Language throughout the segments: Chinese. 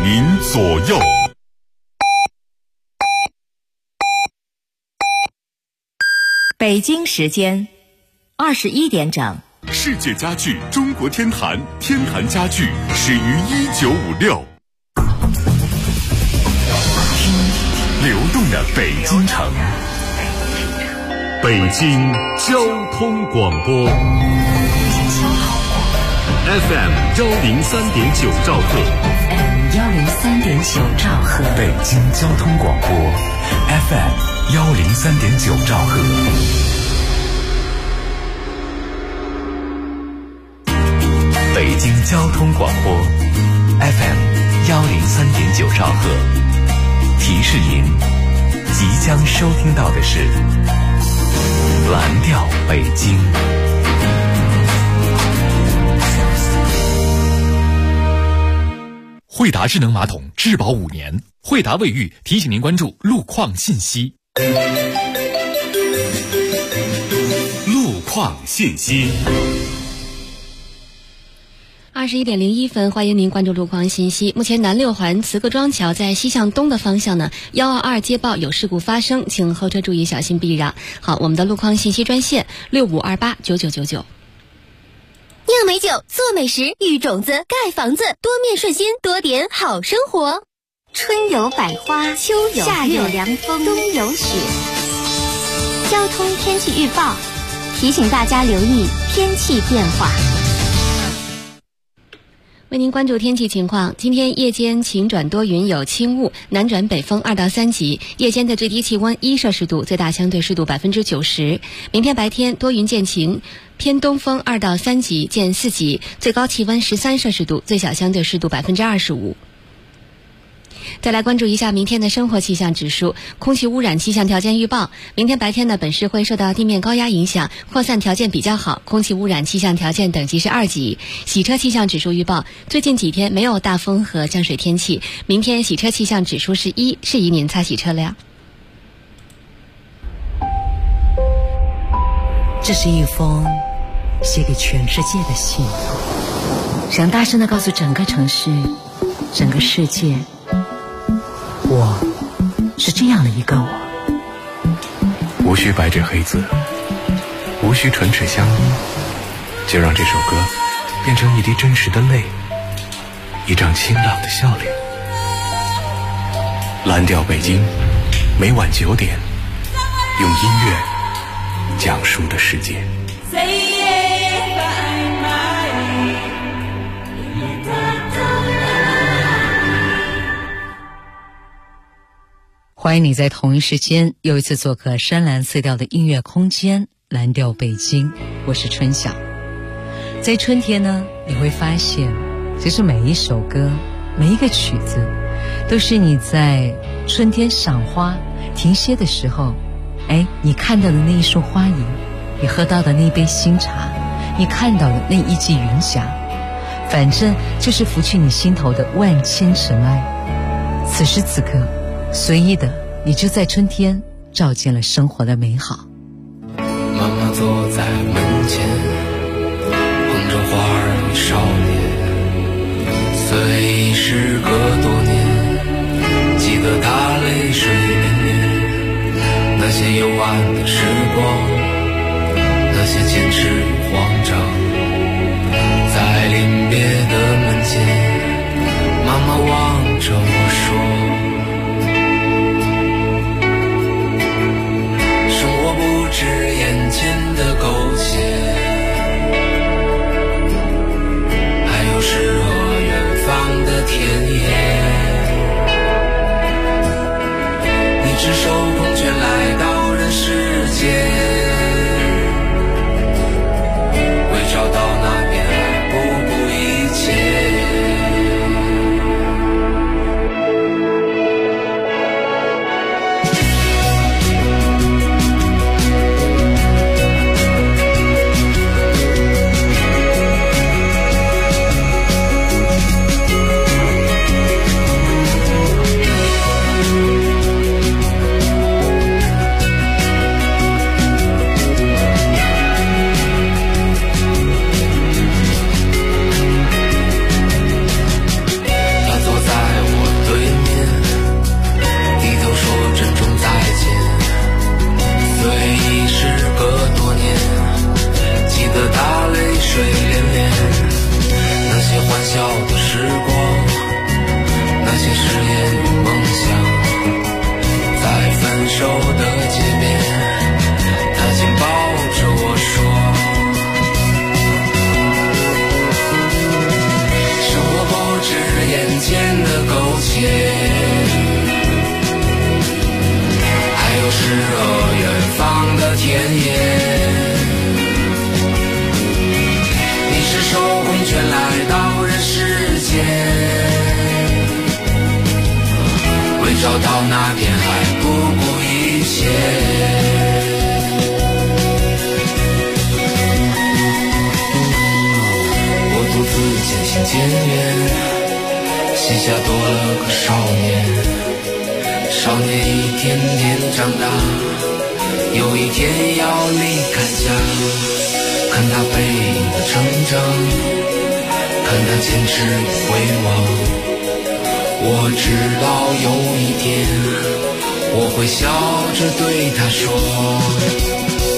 您左右。 北京时间21点整。 世界家具中国天坛，天坛家具始于1956。流动的北京城，北京交通广播 FM 103.9兆赫， 103.9兆赫， 北京交通广播 FM 103.9兆赫。北京交通广播 FM 103.9兆赫，提示您即将收听到的是蓝调北京。 惠达智能马桶质保5年，惠达卫浴提醒您关注路况信息。 路况信息。 21点01分，欢迎您关注路况信息。目前南六环慈各庄桥在西向东的方向呢，122接报有事故发生，请后车注意小心避让。好，我们的路况信息专线65289999。 酿美酒，做美食，育种子，盖房子，多面顺心，多点好生活。春有百花，秋有夏有凉风，冬有雪。交通天气预报提醒大家留意天气变化。 为您关注天气情况，今天夜间晴转多云，有轻雾，南转北风2到3级，夜间的最低气温1摄氏度，最大相对湿度90%。明天白天多云见晴，偏东风2到3级，见4级，最高气温13摄氏度，最小相对湿度25%。再来关注一下明天的生活气象指数。空气污染气象条件预报，明天白天呢，本市会受到地面高压影响，扩散条件比较好，空气污染气象条件等级是2级。洗车气象指数预报，最近几天没有大风和降水天气，明天洗车气象指数是1，适宜您擦洗车辆。 这是一封写给全世界的信，想大声地告诉整个城市，整个世界，我是这样的一个我。 无需白纸黑字，无需唇齿相依，就让这首歌变成一滴真实的泪，一张清朗的笑脸。蓝调北京，每晚9点，用音乐讲述的世界。 欢迎你在同一时间又一次做客深蓝色调的音乐空间蓝调北京，我是春晓。在春天呢，你会发现其实每一首歌，每一个曲子都是你在春天赏花停歇的时候，你看到的那一束花影，你喝到的那一杯新茶，你看到的那一骑云霞，反正就是拂去你心头的万千尘埃。此时此刻，随意的你就在春天照见了生活的美好。 妈妈坐在门前，捧着花儿与少年，虽已时隔多年，记得她泪水绵绵，那些幽暗的时光，那些坚持与慌张，在临别的门前，妈妈望着我说，是眼前的苟且，还有诗和远方的田野。你赤手空拳来到人世间，为找到那片爱不顾一切。 还有诗和远方的田野。你是手空拳来到人世间，为找到那片海不顾一切。独自渐行渐远，膝下多了个少年。少年一天天长大，有一天要离开家。看他背影的成长，看他坚持与回望。我知道有一天，我会笑着对他说，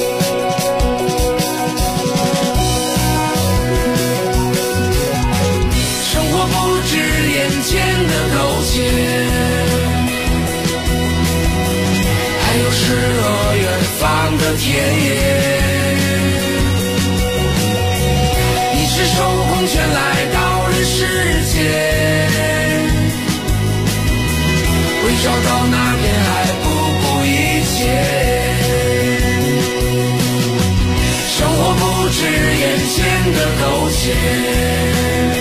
眼前的苟且，还有诗和远方的田野。你是手空拳来到人世间，为找到那片海不顾一切。生活不止眼前的苟且，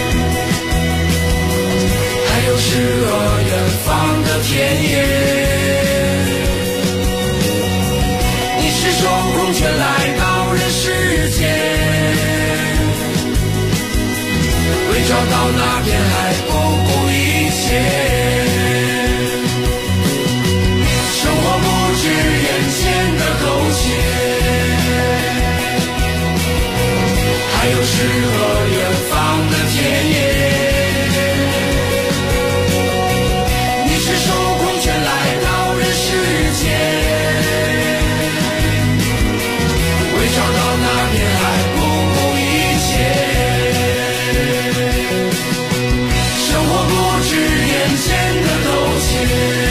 还有诗和远方的田野。你是手空拳来到人世间，为找到那片海不顾一切。生活不止眼前的苟且，还有诗和远方的田野。找到那片海不顾一切，生活不止眼前的苟且，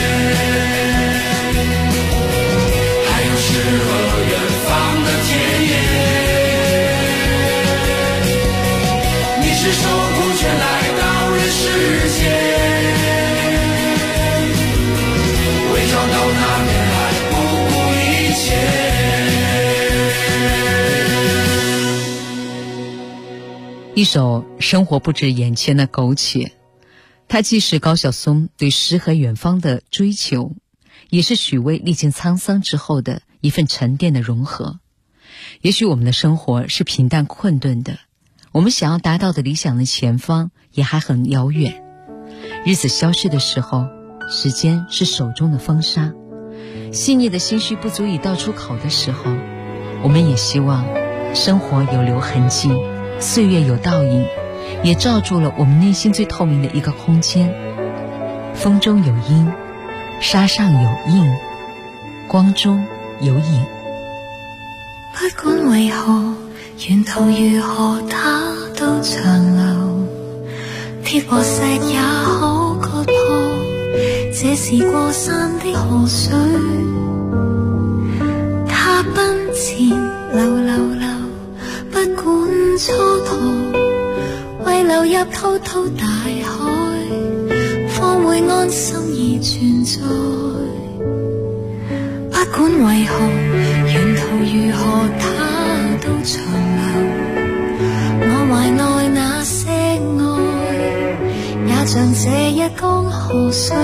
还有诗和远方的田野。你是手空拳来到人世间，为找到那片海不顾一切。 一首《生活不止眼前的苟且》，它既是高晓松对诗和远方的追求，也是许巍历经沧桑之后的一份沉淀的融合。也许我们的生活是平淡困顿的，我们想要达到的理想的前方也还很遥远。日子消逝的时候，时间是手中的风沙，细腻的心绪不足以道出口的时候，我们也希望生活有留痕迹，岁月有倒影，也罩住了我们内心最透明的一个空间。风中有音，沙上有印，光中有影。 不管為何沿途如何，它都長留，鐵和石也可割破，這是過山的河水。它奔前流流流，不管蹉跎，為流入滔滔大海，方會安心而存在。不管為何沿途如何，它都長留。我懷內那些愛，也像這一江河水，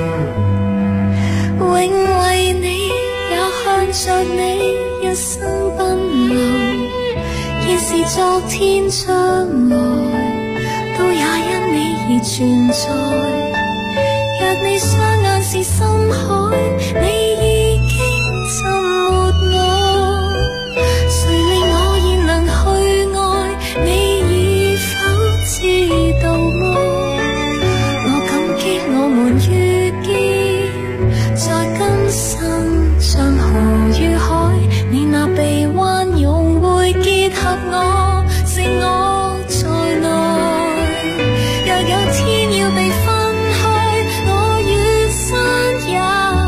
永為你，也向着你一生奔流。現是昨天將來，都也因你而存在。若你雙眼是深海，你已經浸沒我，誰令我現能去愛你，已否知道麼？我感激我們遇見，在今生像河與海，你那臂彎融會結合我，剩我在內。若有天要被分開，我願山也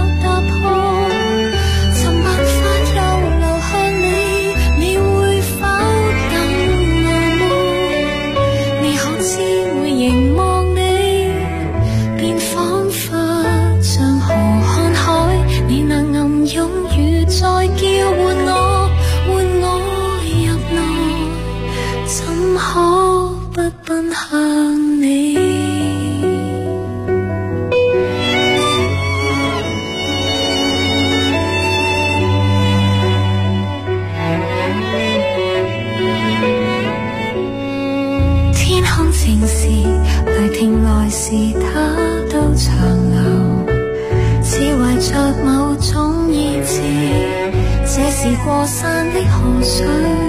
水，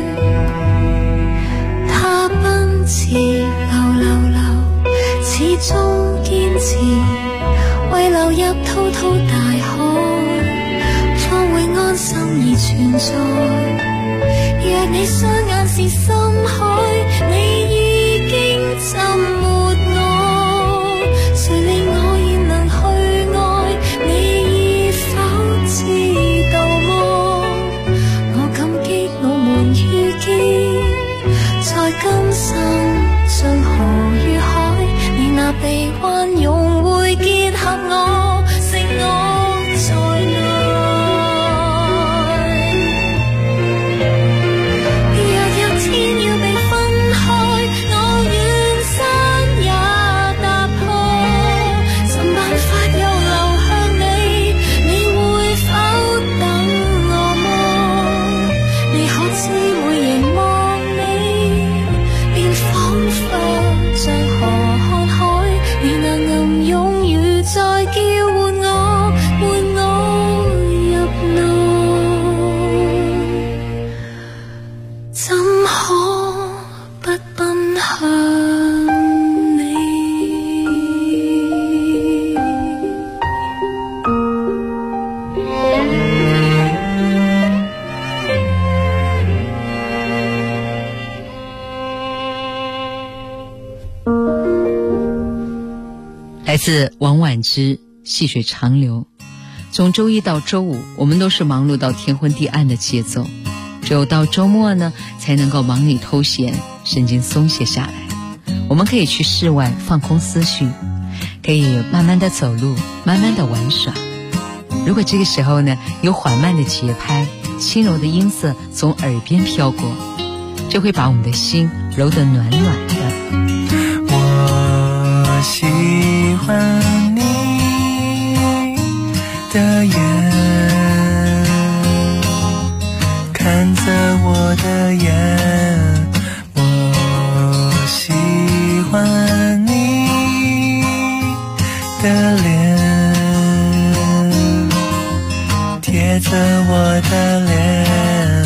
他奔馳流，始終堅持，為流入滔滔大海，方會安心而存在。若你雙眼是深海，你已經浸沒我，誰令我現能去愛？你已否知道麼？我感激我們遇見，在今生進河與海，你那臂彎融會結合我，剩我在內。 来自王婉之，细水长流。从周一到周五，我们都是忙碌到天昏地暗的节奏，只有到周末呢，才能够忙里偷闲，神经松懈下来。我们可以去室外放空思绪，可以慢慢的走路，慢慢的玩耍。如果这个时候呢，有缓慢的节拍，轻柔的音色从耳边飘过，就会把我们的心揉得暖暖的。 我喜欢你的眼，看着我的眼，我喜欢你的脸，贴着我的脸。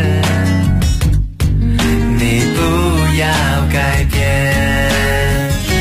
你不要改变，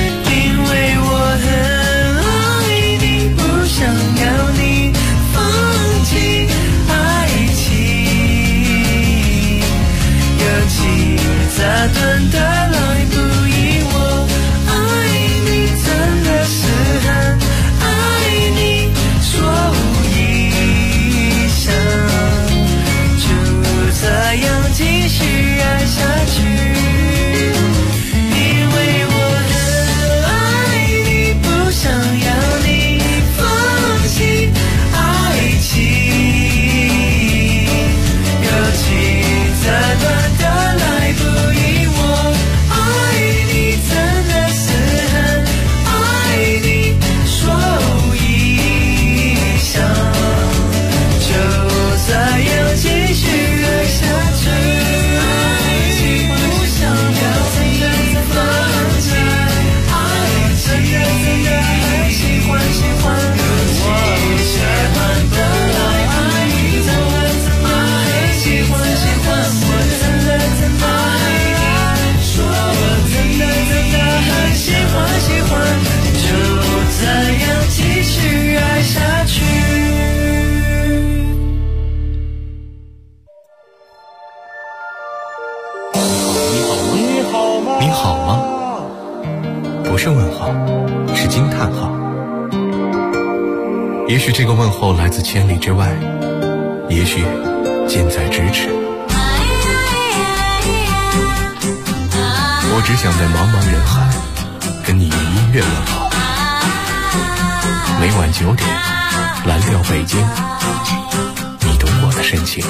是问号，是惊叹号。也许这个问候来自千里之外，也许近在咫尺。我只想在茫茫人海跟你用音乐问候。每晚9点，蓝调北京，你懂我的深情。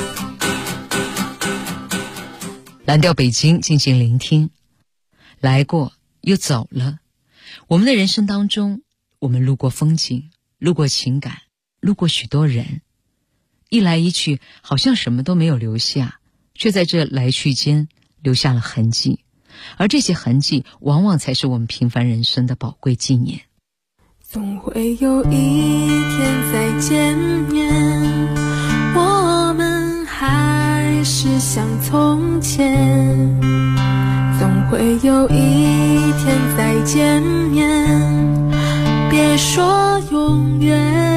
蓝调北京，进行聆听。来过又走了，我们的人生当中，我们路过风景，路过情感，路过许多人，一来一去好像什么都没有留下，却在这来去间留下了痕迹，而这些痕迹往往才是我们平凡人生的宝贵纪念。 总会有一天再见面，我们还是像从前。总会有一天再见面，别说永远。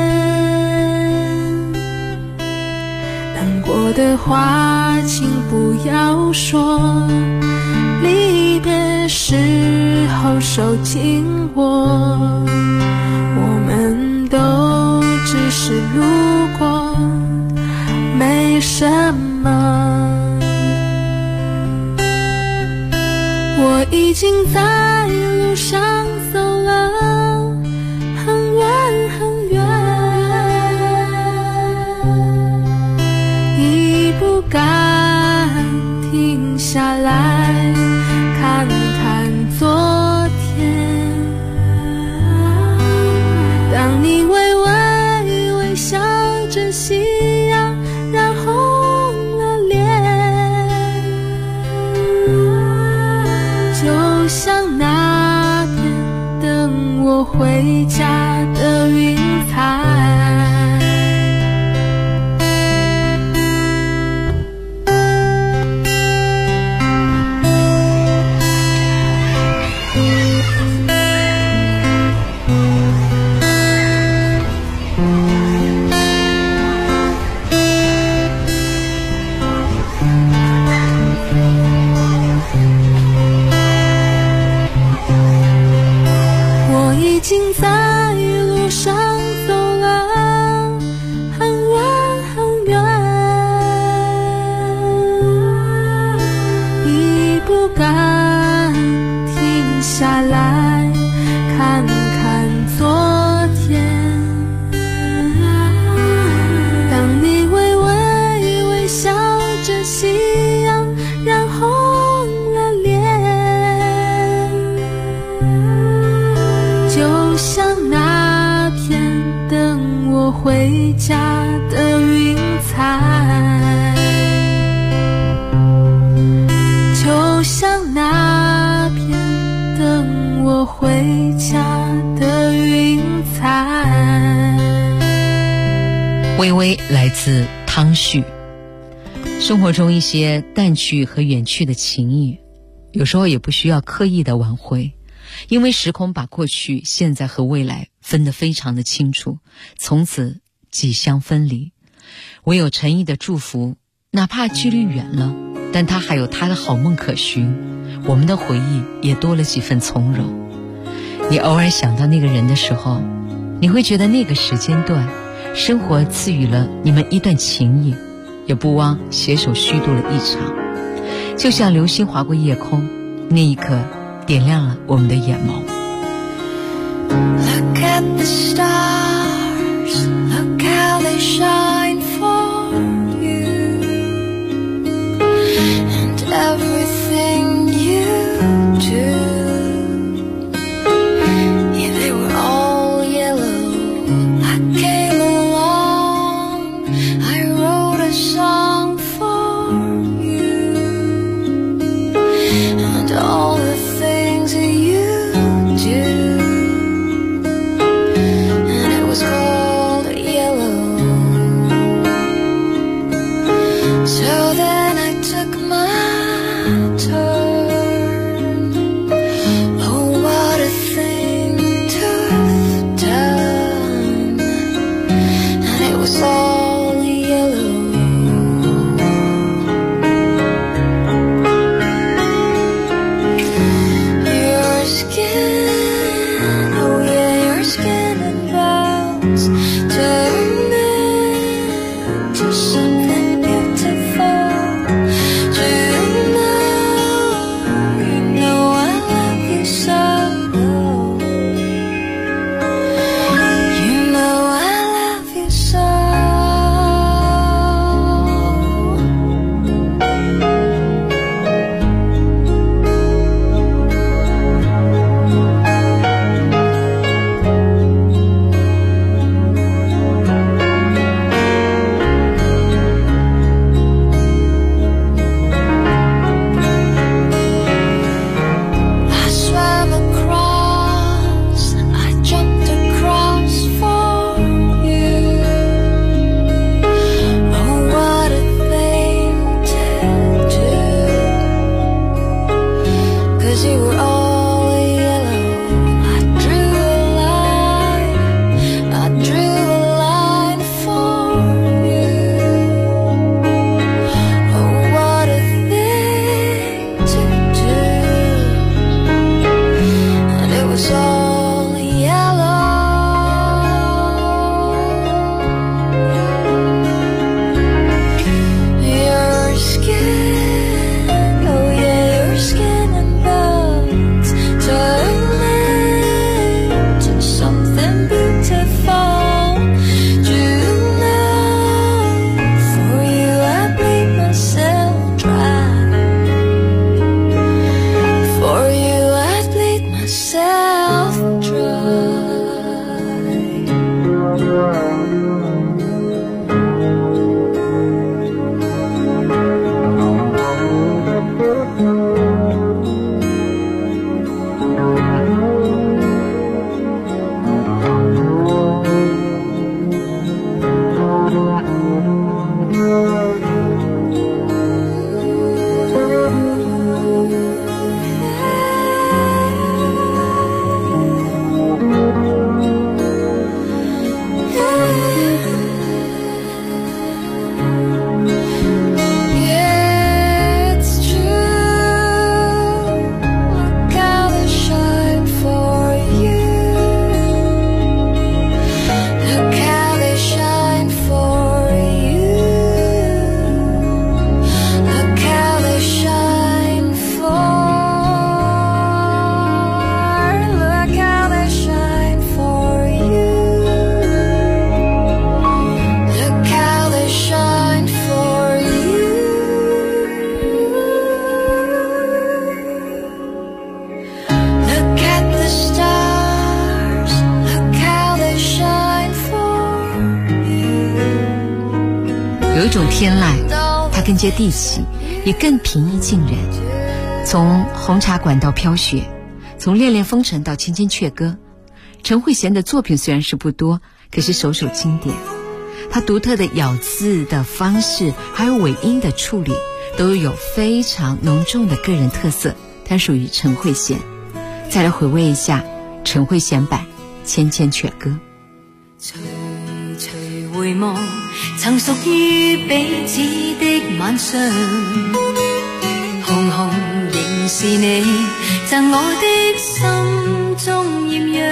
难过的话请不要说，离别时候手紧握。我们都只是路过，没什么。我已经在路上走了很远很远，已不敢停下来看看昨天。当你微微微笑着，夕阳染红了脸，就像那天等我回家的云彩。已经在路上走了很远很远，已不敢停下来看看昨天。当你微微微笑着，夕阳染红了脸，就像那片等我回家的云彩，就像那片等我回家的云彩。 微微来自汤旭。生活中一些淡去和远去的情谊，有时候也不需要刻意的挽回，因为时空把过去、现在和未来分得非常的清楚，从此几相分离。唯有诚意的祝福，哪怕距离远了，但他还有他的好梦可寻，我们的回忆也多了几分从容。你偶尔想到那个人的时候，你会觉得那个时间段，生活赐予了你们一段情谊，也不枉携手虚度了一场。就像流星划过夜空，那一刻点亮了我们的眼眸。 Look at the stars, look how they shine for you, and everything you do, yeah, they were all yellow. I came along, I wrote a song for you, and all the things that you do, and it was 有一种天籁，它更接地气，也更平易近人。从红茶馆到飘雪，从恋恋风尘到千千阙歌，陈慧娴的作品虽然是不多，可是首首经典。她独特的咬字的方式，还有尾音的处理，都有非常浓重的个人特色，它属于陈慧娴。再来回味一下陈慧娴版《千千阙歌》。 徐徐回望曾屬於彼此的晚上，紅紅仍是你贈我的心中豔陽，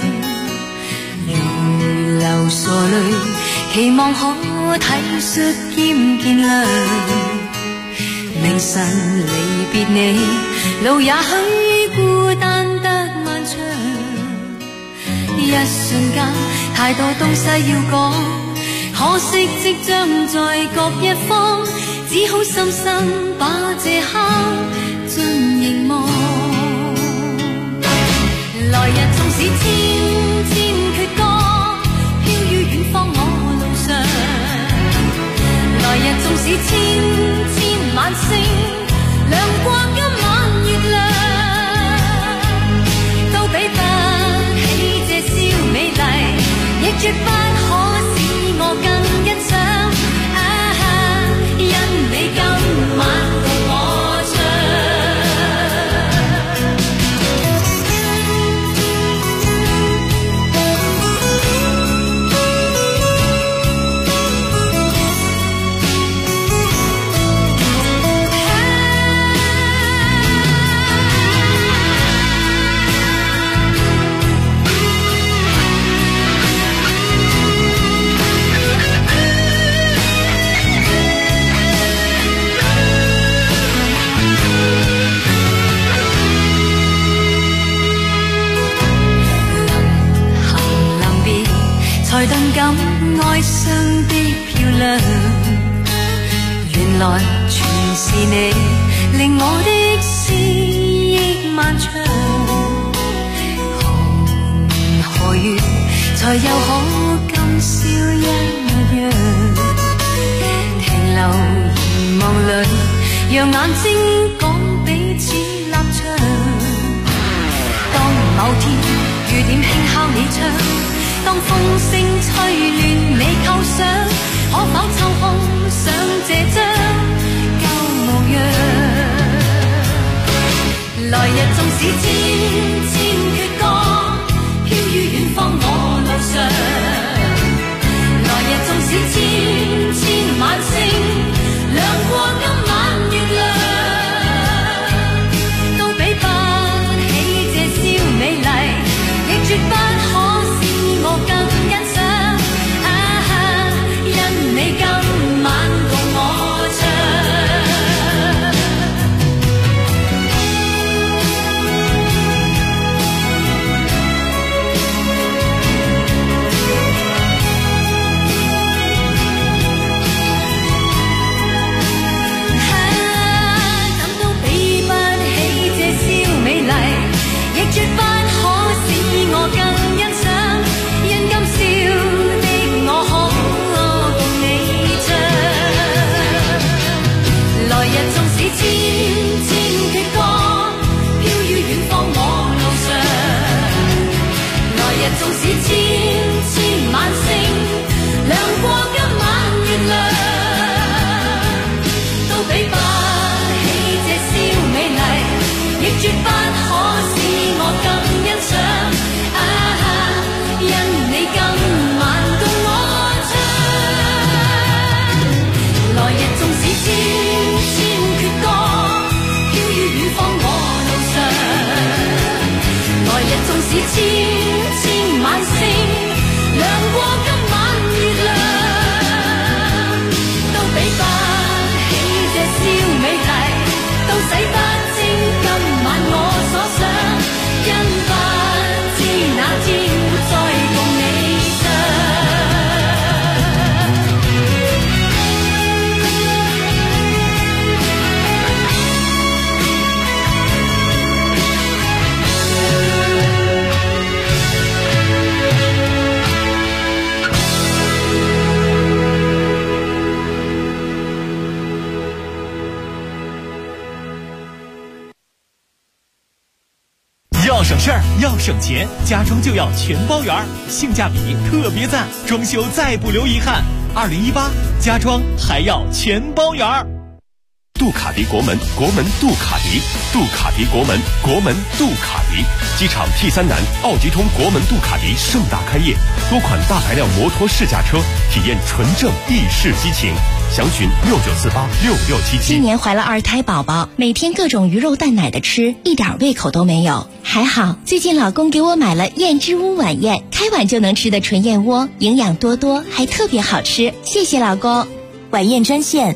如流傻淚，期望可體恤兼見諒。明晨離別你，路也許孤單得漫長，一瞬間太多東西要講，可惜即將在各一方，只好深深把這刻盡凝望。來日縱使千千闕歌，飄於遠方我路上，來日縱使千千晚星，亮過今晚月亮，都比不起這宵美麗，亦絕不可使我更欣賞。因你今晚同我唱。才頓感哀傷的漂亮，原來全是你令我的思憶漫長。何月才又可今宵一樣，停留凝望裏，讓眼睛講彼此立場。當某天雨點輕敲你窗，當風聲吹亂你構想，可否抽空想這張舊模樣？來日縱使千千闕歌，飄於遠方我路上，來日縱使千千晚星，亮過今晚月亮，都比不起這宵美麗，亦絕不可我更欣賞，因你今晚共我唱。怎都比不起這宵美麗，亦絕不可使我更欣賞。今宵的我可共你唱，來日縱使千千闕歌，飄於遠方我路上，來日縱使千千晚星，亮過今晚月亮，都比不起這宵美麗，亦絕不可使我更欣賞。因你今晚共我唱，來日縱使千千闕歌，飄於遠方我路上，來日縱使千千晚星，亮過今晚月亮，都比不起這宵美麗，都洗不清今晚我所想，因不知那天再共你唱。 要省事儿，要省钱，家装就要全包圆，性价比特别赞，装修再不留遗憾。2018家装还要全包圆。 杜卡迪国门，国门杜卡迪，杜卡迪国门，国门杜卡迪。机场 T3南奥迪通国门杜卡迪盛大开业，多款大排量摩托试驾车，体验纯正意式激情。详询69486677。 今年怀了2胎宝宝，每天各种鱼肉蛋奶的吃，一点胃口都没有。还好最近老公给我买了燕之屋晚宴，开碗就能吃的纯燕窝，营养多多，还特别好吃。谢谢老公。 晚宴专线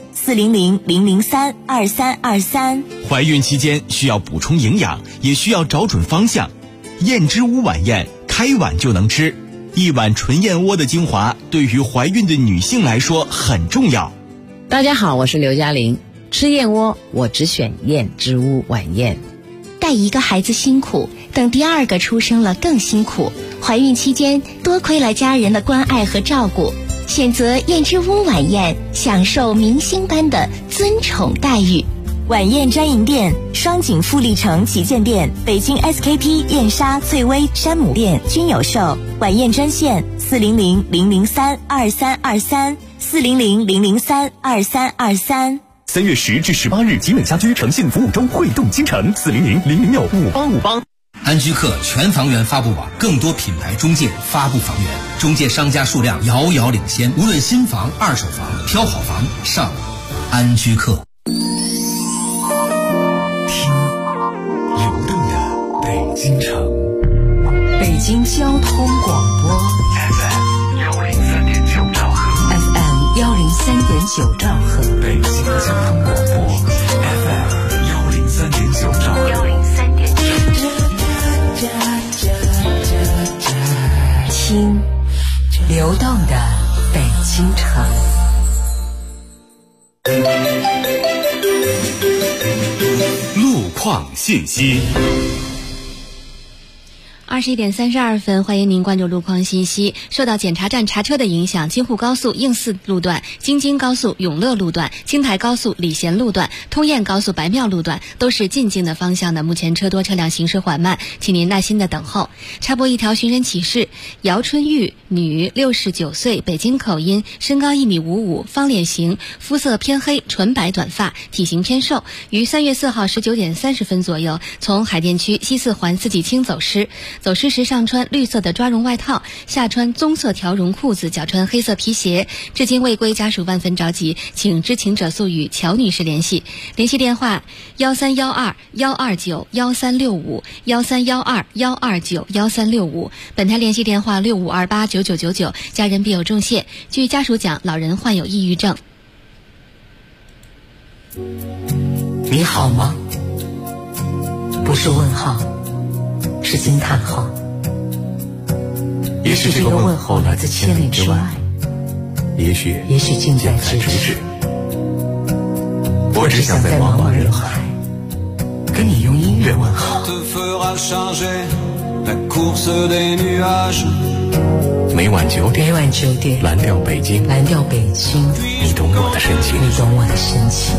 400-003-2323。 怀孕期间需要补充营养，也需要找准方向。燕之屋晚宴，开碗就能吃，一碗纯燕窝的精华，对于怀孕的女性来说很重要。 大家好，我是刘嘉玲。吃燕窝，我只选燕之屋晚宴。 带一个孩子辛苦，等第2个出生了更辛苦。怀孕期间多亏了家人的关爱和照顾，选择燕之屋晚宴，享受明星般的尊宠待遇。 晚宴专营店：双井富力城旗舰店、北京 SKP、燕莎、翠微、山姆店均有售。晚宴专线400-003-2323，400-003-2323。 3月10至18日，集美家居诚信服务周汇动京城，400-006-5858。 安居客全房源发布网，更多品牌中介发布房源，中介商家数量遥遥领先。无论新房、二手房，挑好房上安居客。 听流动的北京城， 北京交通广播 FM103.9兆赫 ，FM103.9兆赫， 北京交通广播 FM103.9兆赫。 听流动的北京城。 路况信息。 21点32分，欢迎您关注路况信息。受到检查站查车的影响，京沪高速应四路段、京津高速永乐路段、京台高速礼贤路段、通燕高速白庙路段都是进京的方向的，目前车多车辆行驶缓慢，请您耐心的等候。插播一条寻人启事：姚春玉，女，69岁，北京口音，身高1.55米，方脸型，肤色偏黑，纯白短发，体型偏瘦，于3月4号19点30分左右从海淀区西四环四季青走失。走失时上穿绿色的抓绒外套，下穿棕色条绒裤子，脚穿黑色皮鞋，至今未归，家属万分着急，请知情者速与乔女士联系。联系电话1312-129-1365，1312-129-1365。本台联系电话65289999，家人必有重谢。据家属讲，老人患有抑郁症。 你好吗？不是问号，是惊叹号。 也许这个问候来自千里之外，也许近在咫尺。我只想在茫茫人海跟你用音乐问候。每晚9点，蓝调北京，你懂我的深情。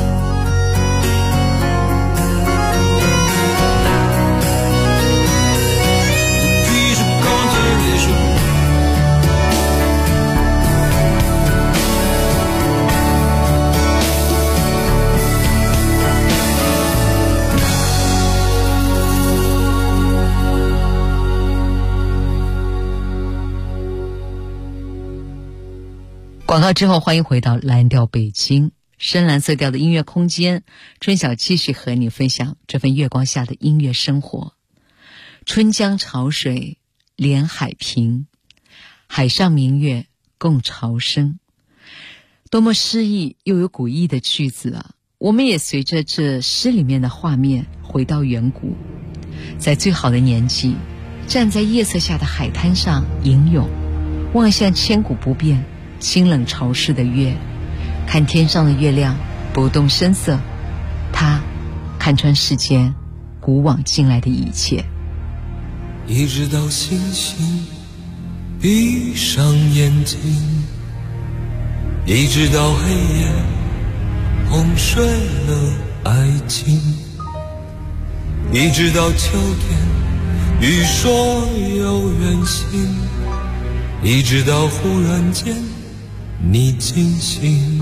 广告之后，欢迎回到蓝调北京，深蓝色调的音乐空间。春晓继续和你分享这份月光下的音乐生活。春江潮水连海平，海上明月共潮生。多么诗意又有古意的句子啊！我们也随着这诗里面的画面回到远古，在最好的年纪，站在夜色下的海滩上吟咏，望向千古不变清冷潮湿的月，看天上的月亮不动声色，它看穿世间古往今来的一切。 一直到星星闭上眼睛，一直到黑夜哄睡了爱情，一直到秋天欲说有远行，一直到忽然间你惊醒。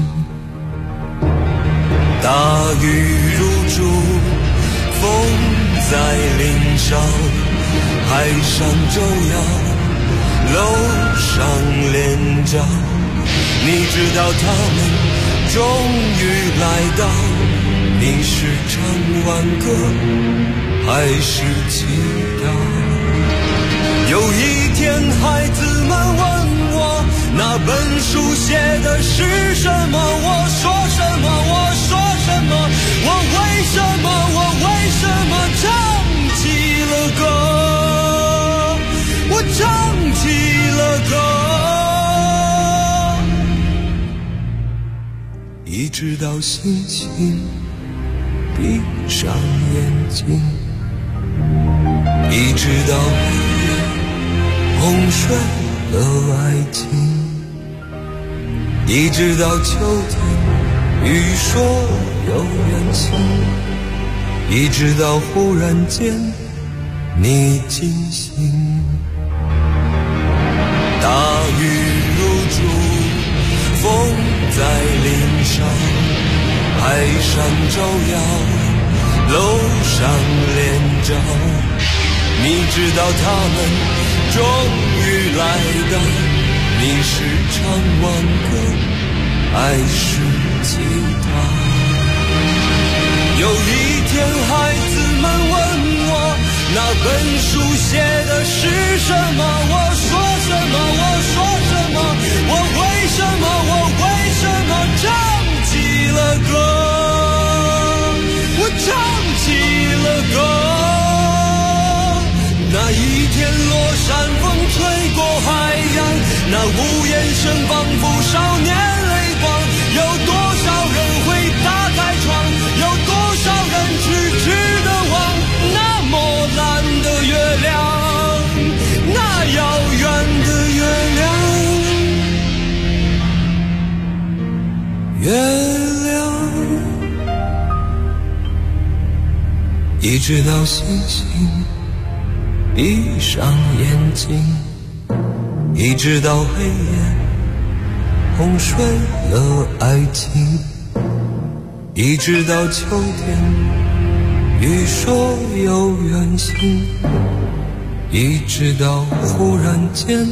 大雨如注，风在林梢，海上骤摇，楼上连着。你知道他们终于来到，你是唱挽歌还是祈祷？有一天孩子们问我，那本书写的是什么？我说什么？我说什么？我为什么唱起了歌？我唱起了歌，一直到星星闭上眼睛，一直到黑夜哄睡了爱情，一直到秋天雨说有远行，一直到忽然间你惊醒。大雨如注，风在林梢，海上照耀，楼上连着。你知道他们终于来到，你是唱挽歌还是祈祷？有一天孩子们问我，那本书写的是什么？我说什么？我说什么？我为什么唱起了歌？我唱起了歌。那一天落山风吹过海洋，那无言声仿佛少年泪光。有多少人会打开窗？有多少人痴痴地望那么蓝的月亮，那遥远的月亮，一直到星星闭上眼睛，一直到黑夜哄睡了爱情，一直到秋天雨说有远行，一直到忽然间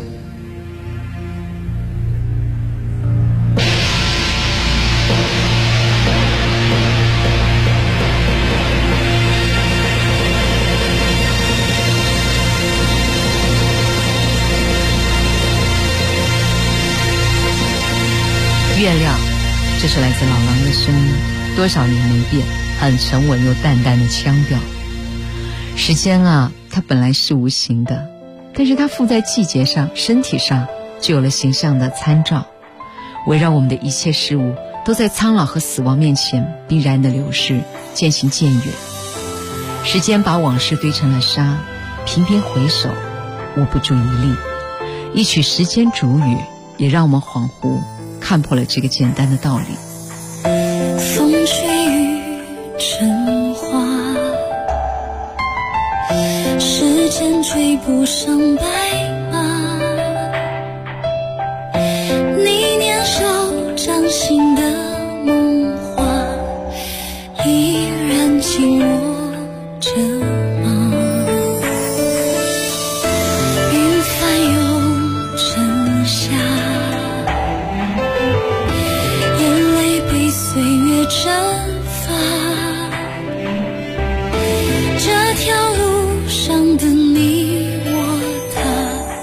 月亮，这是来自老狼的声音，多少年没变，很沉稳又淡淡的腔调。时间啊，它本来是无形的，但是它附在季节上、身体上，就有了形象的参照。围绕我们的一切事物，都在苍老和死亡面前必然的流逝，渐行渐远。时间把往事堆成了沙，频频回首，握不住一粒。一曲时间煮雨，也让我们恍惚看破了这个简单的道理。 风吹雨成花，时间追不上白马，你年少掌心的梦话，依然紧握着吗？云翻又成夏，眼泪被岁月蒸发，这条路上的你我他，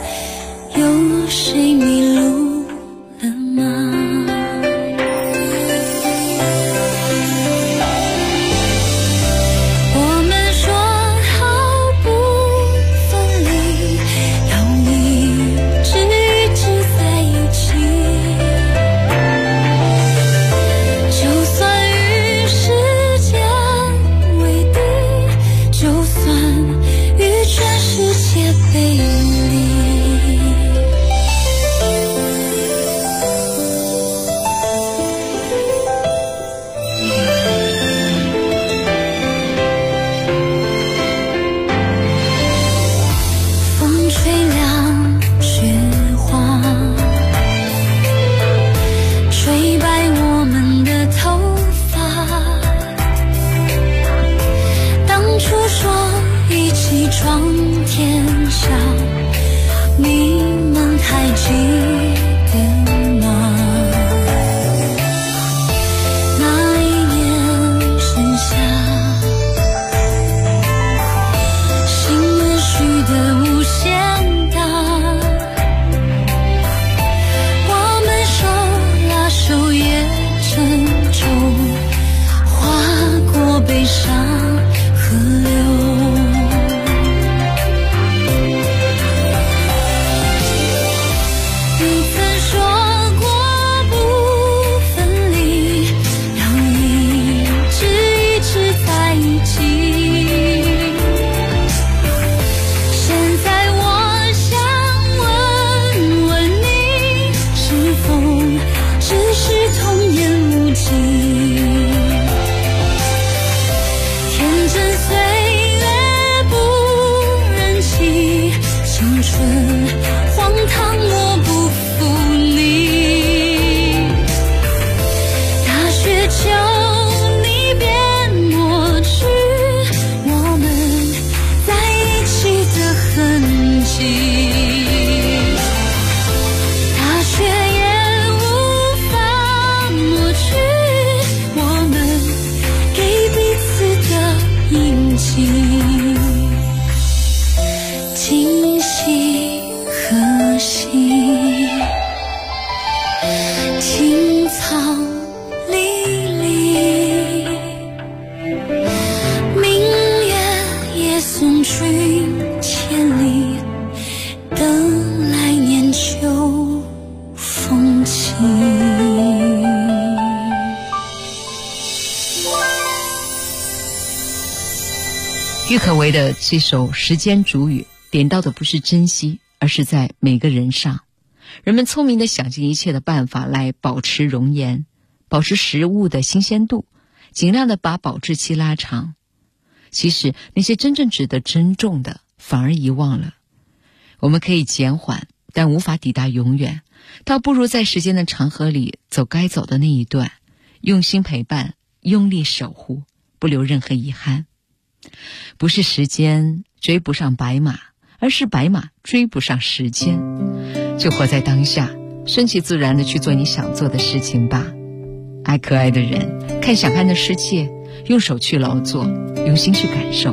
郁可唯的这首《时间煮雨》点到的不是珍惜，而是在每个人上。人们聪明地想尽一切的办法来保持容颜，保持食物的新鲜度，尽量地把保质期拉长。其实那些真正值得珍重的反而遗忘了。我们可以减缓，但无法抵达永远，倒不如在时间的长河里走该走的那一段，用心陪伴，用力守护，不留任何遗憾。不是时间追不上白马，而是白马追不上时间。就活在当下，顺其自然地去做你想做的事情吧。爱可爱的人，看想看的世界，用手去劳作，用心去感受。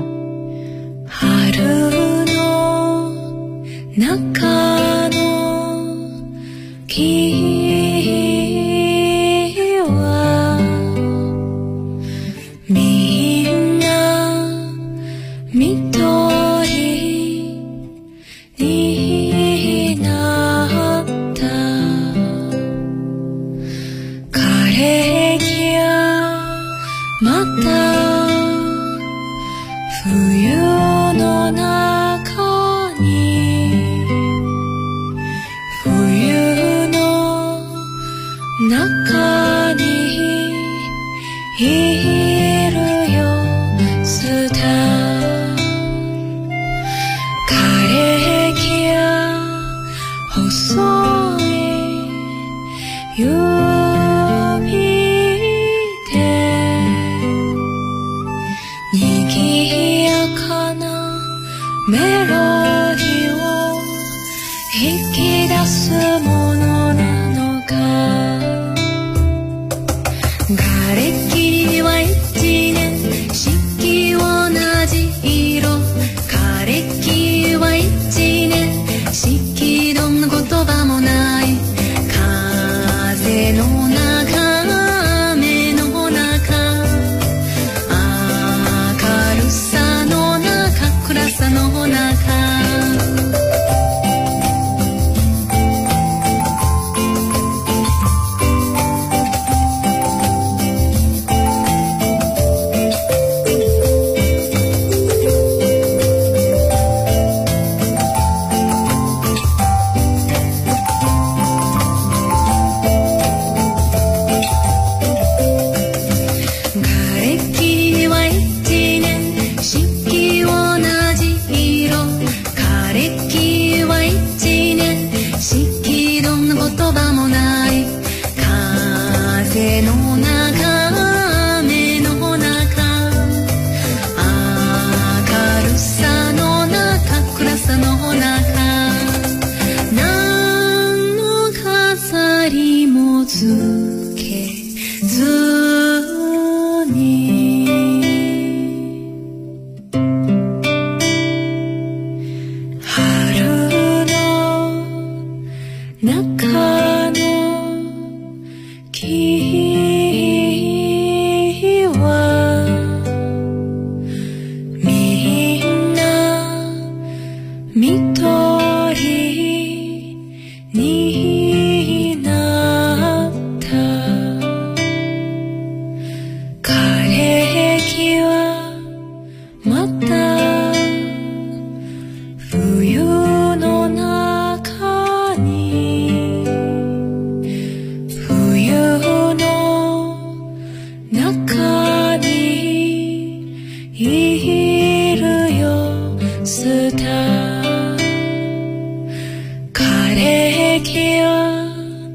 きは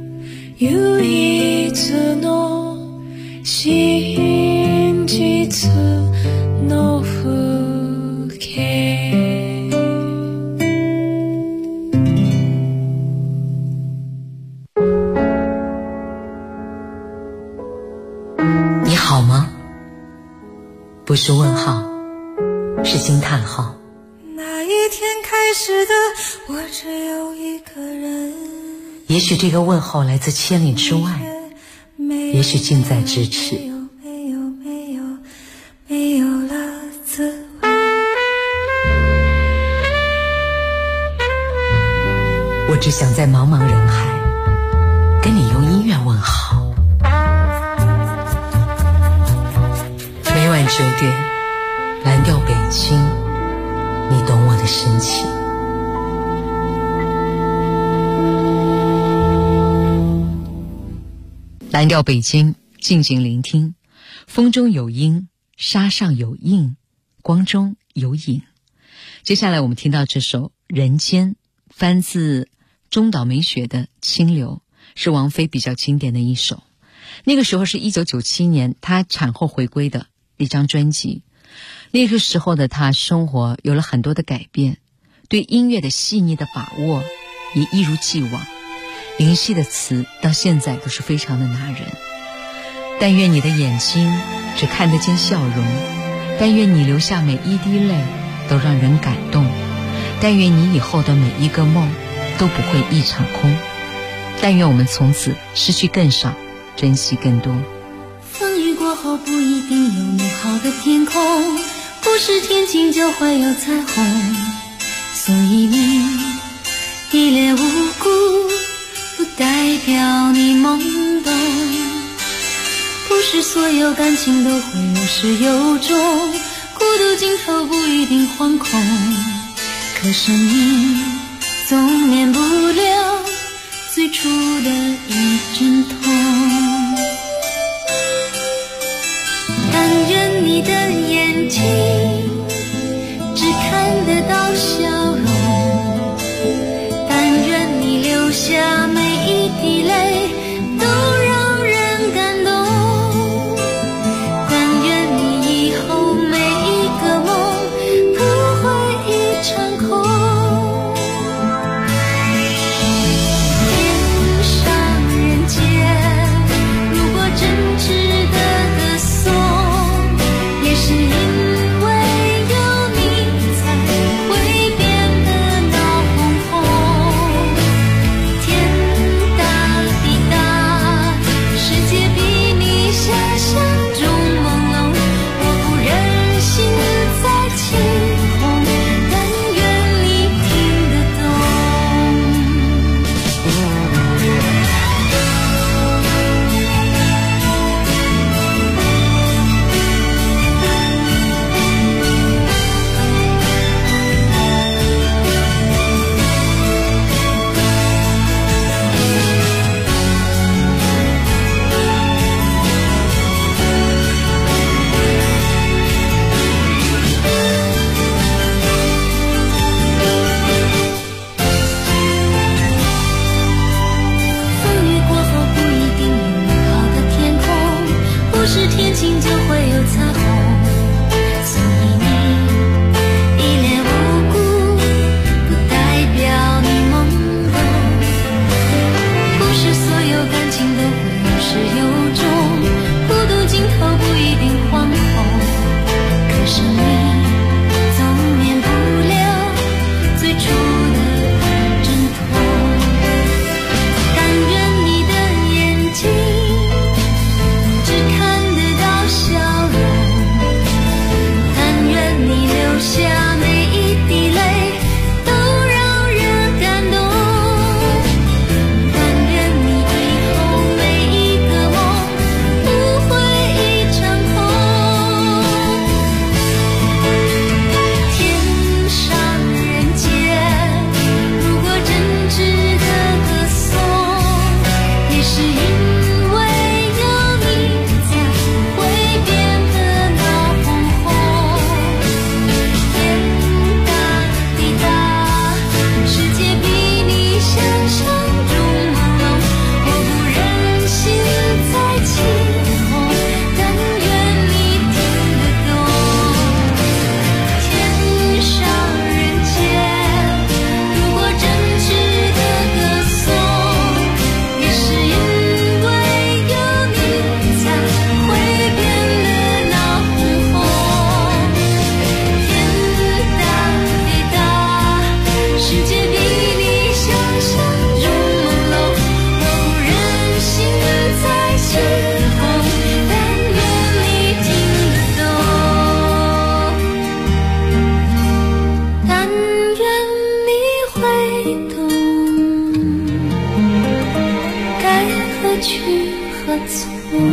唯一の真実の風景。 你好吗？不是问号，是惊叹号。 那一天开始的我只有一个人， 也许这个问候来自千里之外，也许近在咫尺。 没有了滋味。 我只想在茫茫人海跟你用音乐问好。每晚9点，蓝调北京，你懂我的深情。蓝调北京，静静聆听。风中有音，沙上有印，光中有影。接下来我们听到这首《人间》，翻自中岛美雪的《清流》，是王菲比较经典的一首。那个时候是1997年她产后回归的一张专辑。那个时候的她生活有了很多的改变，对音乐的细腻的把握也一如既往，灵犀的词到现在都是非常的拿人。但愿你的眼睛只看得见笑容，但愿你流下每一滴泪都让人感动，但愿你以后的每一个梦都不会一场空，但愿我们从此失去更少，珍惜更多。 风雨过后不一定有美好的天空，不是天晴就会有彩虹，所以你一脸无辜不代表你懵懂，不是所有感情都会有始有终，孤独尽头不一定惶恐，可生命总免不了最初的一阵痛。但愿你的眼睛只看得到笑容，但愿你流下每一滴泪都让人感动，但愿你以后每一个梦不会一场空。天上人间，如果真值得歌颂，也是因为去和错。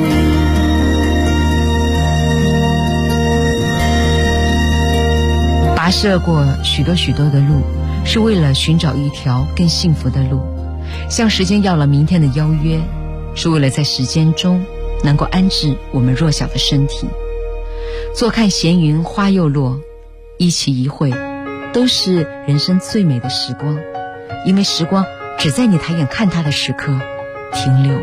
跋涉过许多许多的路，是为了寻找一条更幸福的路。向时间要了明天的邀约，是为了在时间中能够安置我们弱小的身体。坐看闲云花又落，一期一会，都是人生最美的时光，因为时光只在你抬眼看它的时刻停留。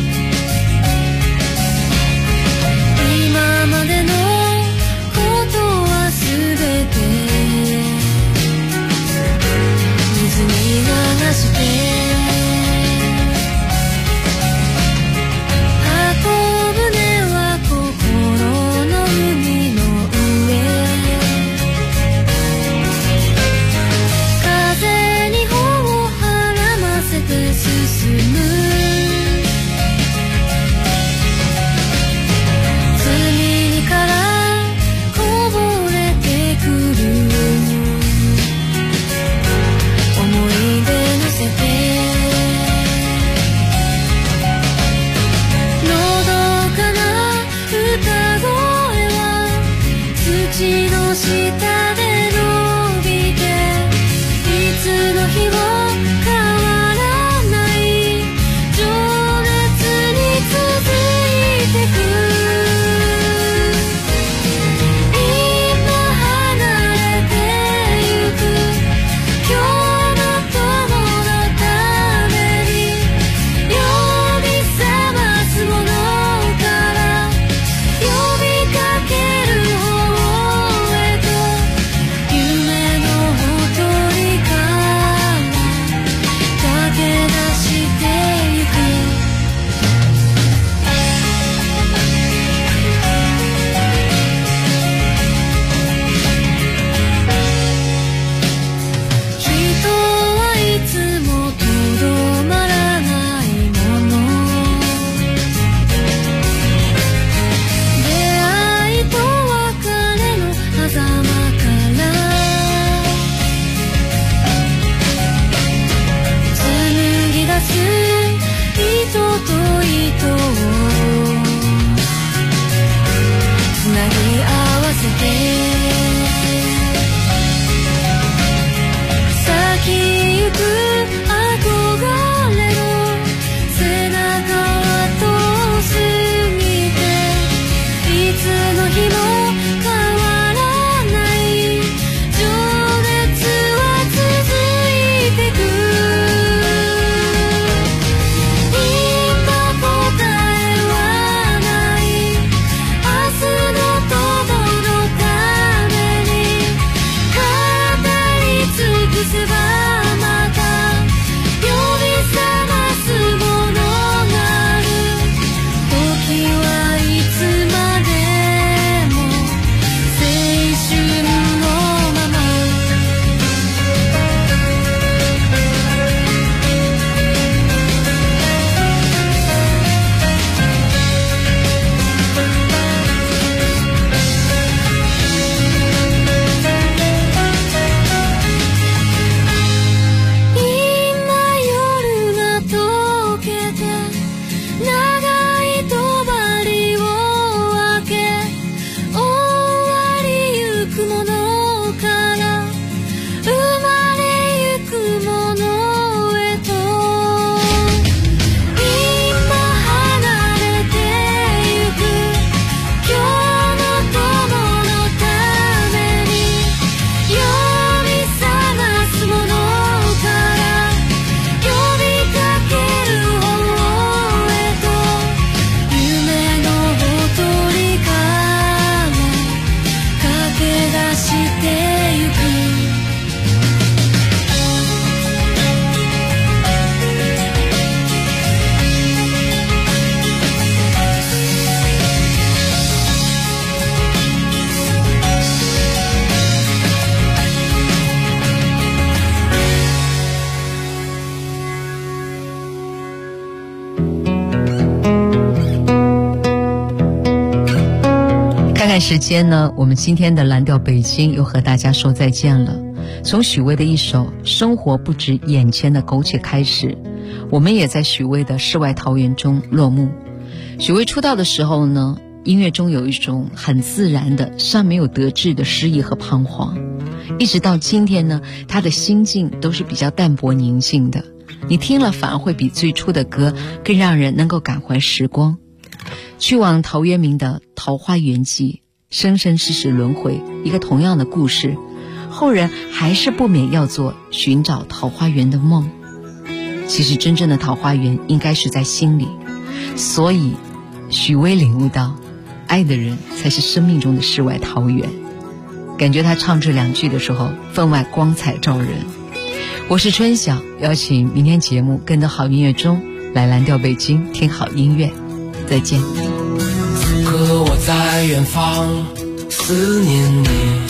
今までのこと看时间呢，我们今天的蓝调北京又和大家说再见了。从许巍的一首《生活不止眼前的苟且》开始，我们也在许巍的世外桃源中落幕。许巍出道的时候呢，音乐中有一种很自然的尚没有得志的失意和彷徨，一直到今天呢，他的心境都是比较淡泊宁静的，你听了反而会比最初的歌更让人能够感怀时光。去往陶渊明的《桃花源记》，生生世世轮回，一个同样的故事，后人还是不免要做寻找桃花源的梦。其实真正的桃花源应该是在心里，所以许巍领悟到，爱的人才是生命中的世外桃源。感觉他唱这两句的时候，分外光彩照人。我是春晓，邀请明天节目跟着好音乐中来蓝调北京听好音乐，再见。 此刻我在远方思念你，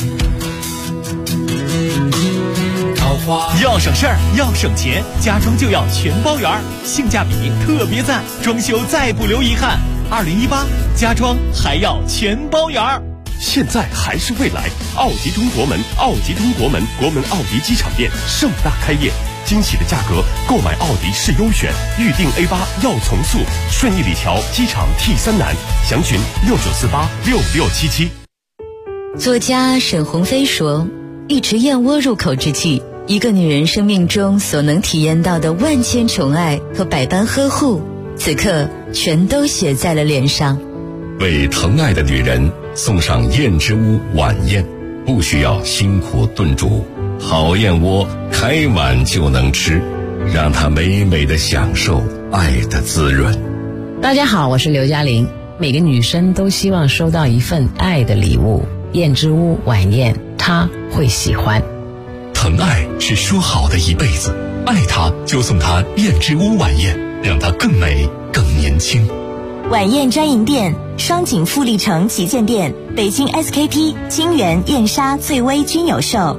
桃花要省事儿要省钱，家装就要全包圆，性价比特别赞，装修再不留遗憾。2018家装还要全包圆。 现在还是未来，奥迪中国门，奥迪中国门，国门奥迪机场店盛大开业，惊喜的价格，购买奥迪是优选，预定 A8要从速，顺义里桥机场 T3南，详询69486677。 作家沈鸿飞说，一池燕窝入口之际，一个女人生命中所能体验到的万千宠爱和百般呵护，此刻全都写在了脸上。 为疼爱的女人送上燕之屋晚宴，不需要辛苦炖煮，好燕窝开碗就能吃，让她美美的享受爱的滋润。 大家好，我是刘嘉玲。每个女生都希望收到一份爱的礼物，燕之屋晚宴她会喜欢。 疼爱是说好的一辈子，爱她就送她燕之屋晚宴，让她更美更年轻。 晚宴专营店：双井富力城旗舰店、北京 SKP、金源、燕莎、翠微均有售。